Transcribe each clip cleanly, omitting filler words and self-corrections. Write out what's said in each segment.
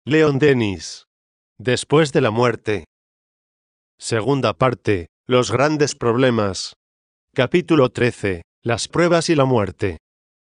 Leon Denis. Después de la muerte. Segunda parte. Los grandes problemas. Capítulo 13. Las pruebas y la muerte.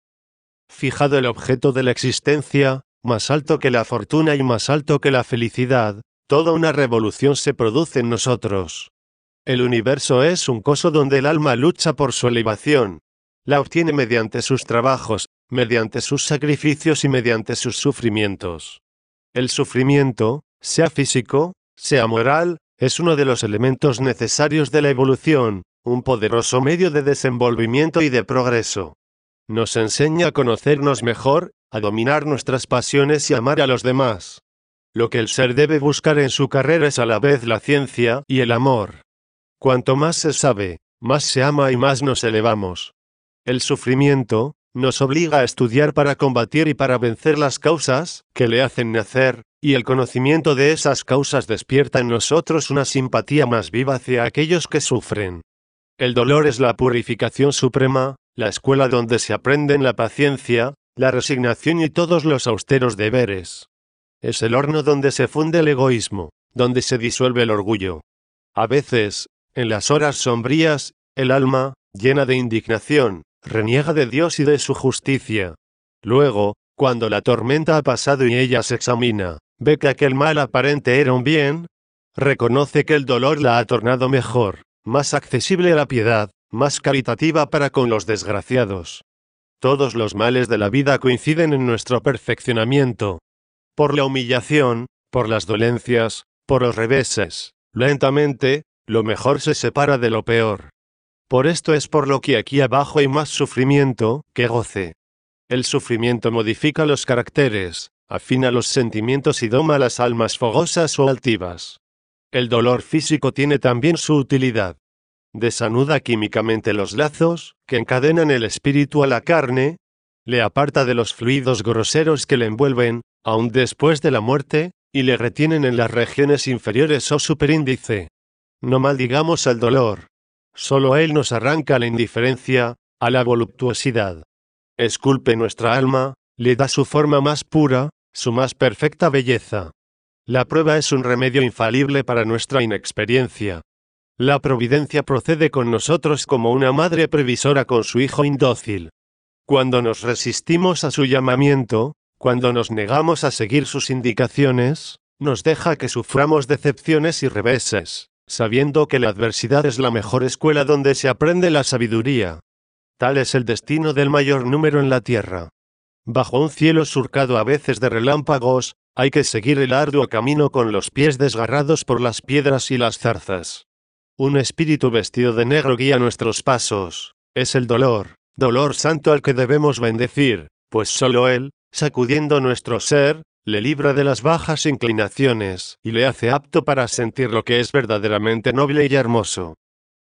Fijado el objeto de la existencia, más alto que la fortuna y más alto que la felicidad, toda una revolución se produce en nosotros. El universo es un coso donde el alma lucha por su elevación. La obtiene mediante sus trabajos, mediante sus sacrificios y mediante sus sufrimientos. El sufrimiento, sea físico, sea moral, es uno de los elementos necesarios de la evolución, un poderoso medio de desenvolvimiento y de progreso. Nos enseña a conocernos mejor, a dominar nuestras pasiones y amar a los demás. Lo que el ser debe buscar en su carrera es a la vez la ciencia y el amor. Cuanto más se sabe, más se ama y más nos elevamos. El sufrimiento nos obliga a estudiar para combatir y para vencer las causas que le hacen nacer, y el conocimiento de esas causas despierta en nosotros una simpatía más viva hacia aquellos que sufren. El dolor es la purificación suprema, la escuela donde se aprenden la paciencia, la resignación y todos los austeros deberes. Es el horno donde se funde el egoísmo, donde se disuelve el orgullo. A veces, en las horas sombrías, el alma, llena de indignación, reniega de Dios y de su justicia. Luego, cuando la tormenta ha pasado y ella se examina, ve que aquel mal aparente era un bien, reconoce que el dolor la ha tornado mejor, más accesible a la piedad, más caritativa para con los desgraciados. Todos los males de la vida coinciden en nuestro perfeccionamiento. Por la humillación, por las dolencias, por los reveses, lentamente, lo mejor se separa de lo peor. Por esto es por lo que aquí abajo hay más sufrimiento que goce. El sufrimiento modifica los caracteres, afina los sentimientos y doma las almas fogosas o altivas. El dolor físico tiene también su utilidad. Desanuda químicamente los lazos que encadenan el espíritu a la carne, le aparta de los fluidos groseros que le envuelven, aun después de la muerte, y le retienen en las regiones inferiores o superíndice. No maldigamos al dolor. Solo él nos arranca a la indiferencia, a la voluptuosidad. Esculpe nuestra alma, le da su forma más pura, su más perfecta belleza. La prueba es un remedio infalible para nuestra inexperiencia. La providencia procede con nosotros como una madre previsora con su hijo indócil. Cuando nos resistimos a su llamamiento, cuando nos negamos a seguir sus indicaciones, nos deja que suframos decepciones y reveses, sabiendo que la adversidad es la mejor escuela donde se aprende la sabiduría. Tal es el destino del mayor número en la tierra. Bajo un cielo surcado a veces de relámpagos, hay que seguir el arduo camino con los pies desgarrados por las piedras y las zarzas. Un espíritu vestido de negro guía nuestros pasos. Es el dolor, dolor santo al que debemos bendecir, pues solo él, sacudiendo nuestro ser, le libra de las bajas inclinaciones y le hace apto para sentir lo que es verdaderamente noble y hermoso.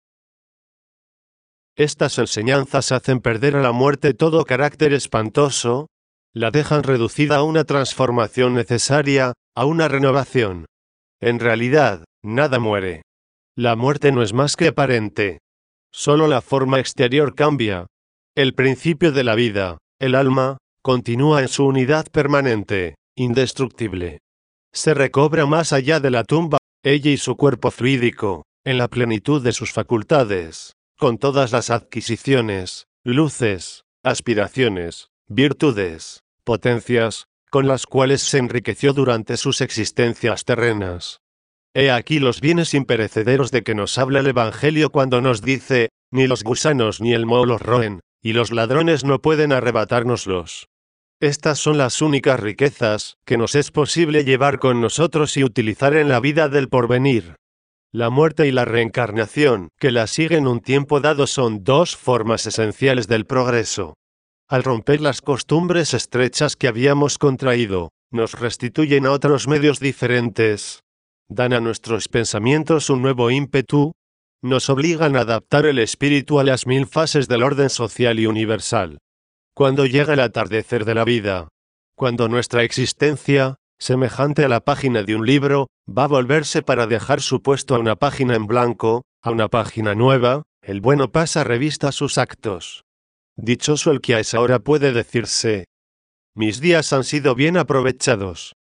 Estas enseñanzas hacen perder a la muerte todo carácter espantoso, la dejan reducida a una transformación necesaria, a una renovación. En realidad, nada muere. La muerte no es más que aparente. Solo la forma exterior cambia. El principio de la vida, el alma, continúa en su unidad permanente, indestructible. Se recobra más allá de la tumba, ella y su cuerpo fluídico, en la plenitud de sus facultades, con todas las adquisiciones, luces, aspiraciones, virtudes, potencias, con las cuales se enriqueció durante sus existencias terrenas. He aquí los bienes imperecederos de que nos habla el Evangelio cuando nos dice, ni los gusanos ni el moho los roen, y los ladrones no pueden arrebatárnoslos. Estas son las únicas riquezas que nos es posible llevar con nosotros y utilizar en la vida del porvenir. La muerte y la reencarnación, que la siguen un tiempo dado, son dos formas esenciales del progreso. Al romper las costumbres estrechas que habíamos contraído, nos restituyen a otros medios diferentes. Dan a nuestros pensamientos un nuevo ímpetu, nos obligan a adaptar el espíritu a las 1000 fases del orden social y universal. Cuando llega el atardecer de la vida, cuando nuestra existencia, semejante a la página de un libro, va a volverse para dejar su puesto a una página en blanco, a una página nueva, el bueno pasa revista a sus actos. Dichoso el que a esa hora puede decirse: mis días han sido bien aprovechados.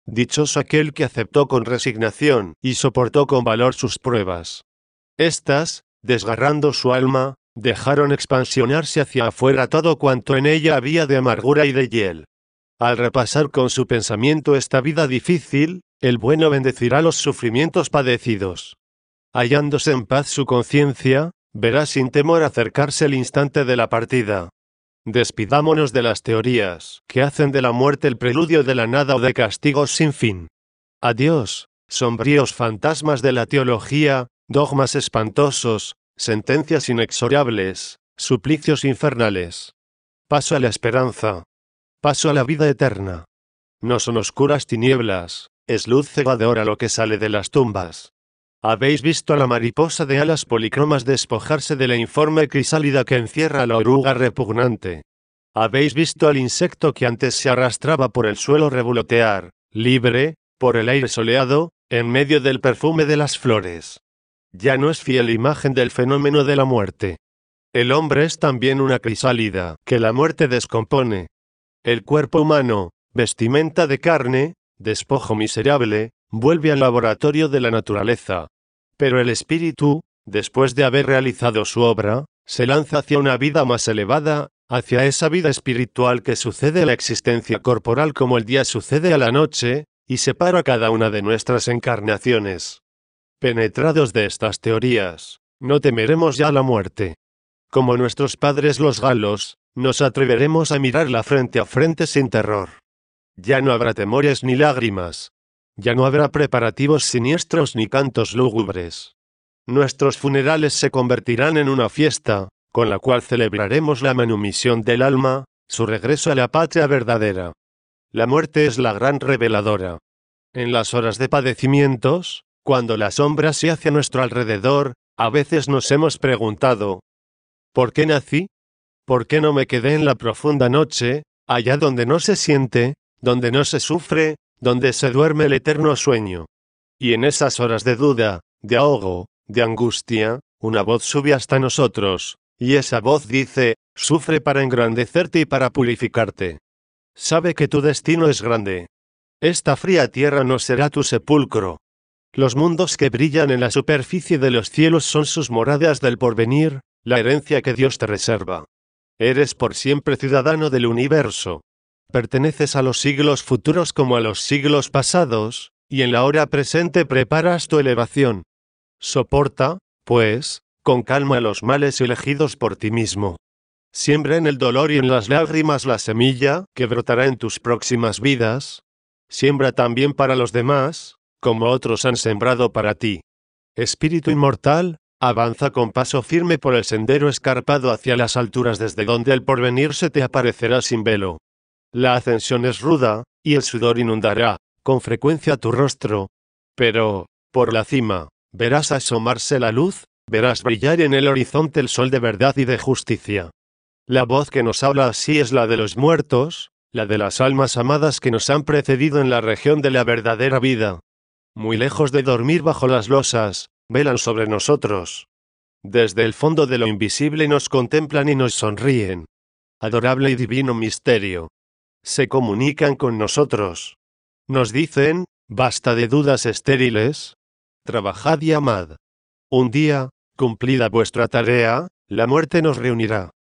Dichoso aquel que aceptó con resignación y soportó con valor sus pruebas. Estas, desgarrando su alma, dejaron expansionarse hacia afuera todo cuanto en ella había de amargura y de hiel. Al repasar con su pensamiento esta vida difícil, el bueno bendecirá los sufrimientos padecidos. Hallándose en paz su conciencia, verá sin temor acercarse el instante de la partida. Despidámonos de las teorías que hacen de la muerte el preludio de la nada o de castigos sin fin. Adiós, sombríos fantasmas de la teología, dogmas espantosos, sentencias inexorables, suplicios infernales. Paso a la esperanza. Paso a la vida eterna. No son oscuras tinieblas, es luz cegadora lo que sale de las tumbas. ¿Habéis visto a la mariposa de alas policromas despojarse de la informe crisálida que encierra a la oruga repugnante? ¿Habéis visto al insecto que antes se arrastraba por el suelo revolotear, libre, por el aire soleado, en medio del perfume de las flores? Ya no es fiel imagen del fenómeno de la muerte. El hombre es también una crisálida que la muerte descompone. El cuerpo humano, vestimenta de carne, despojo miserable, vuelve al laboratorio de la naturaleza. Pero el espíritu, después de haber realizado su obra, se lanza hacia una vida más elevada, hacia esa vida espiritual que sucede a la existencia corporal como el día sucede a la noche, y separa cada una de nuestras encarnaciones. Penetrados de estas teorías, no temeremos ya la muerte. Como nuestros padres los galos, nos atreveremos a mirarla frente a frente sin terror. Ya no habrá temores ni lágrimas. Ya no habrá preparativos siniestros ni cantos lúgubres. Nuestros funerales se convertirán en una fiesta, con la cual celebraremos la manumisión del alma, su regreso a la patria verdadera. La muerte es la gran reveladora. En las horas de padecimientos, cuando la sombra se hace a nuestro alrededor, a veces nos hemos preguntado: ¿por qué nací? ¿Por qué no me quedé en la profunda noche, allá donde no se siente, donde no se sufre, donde se duerme el eterno sueño? Y en esas horas de duda, de ahogo, de angustia, una voz sube hasta nosotros, y esa voz dice: sufre para engrandecerte y para purificarte. Sabe que tu destino es grande. Esta fría tierra no será tu sepulcro. Los mundos que brillan en la superficie de los cielos son sus moradas del porvenir, la herencia que Dios te reserva. Eres por siempre ciudadano del universo. Perteneces a los siglos futuros como a los siglos pasados, y en la hora presente preparas tu elevación. Soporta, pues, con calma los males elegidos por ti mismo. Siembra en el dolor y en las lágrimas la semilla que brotará en tus próximas vidas. Siembra también para los demás, como otros han sembrado para ti. Espíritu inmortal, avanza con paso firme por el sendero escarpado hacia las alturas desde donde el porvenir se te aparecerá sin velo. La ascensión es ruda, y el sudor inundará, con frecuencia tu rostro. Pero, por la cima, verás asomarse la luz, verás brillar en el horizonte el sol de verdad y de justicia. La voz que nos habla así es la de los muertos, la de las almas amadas que nos han precedido en la región de la verdadera vida. Muy lejos de dormir bajo las losas, velan sobre nosotros. Desde el fondo de lo invisible nos contemplan y nos sonríen. Adorable y divino misterio. Se comunican con nosotros. Nos dicen: basta de dudas estériles. Trabajad y amad. Un día, cumplida vuestra tarea, la muerte nos reunirá.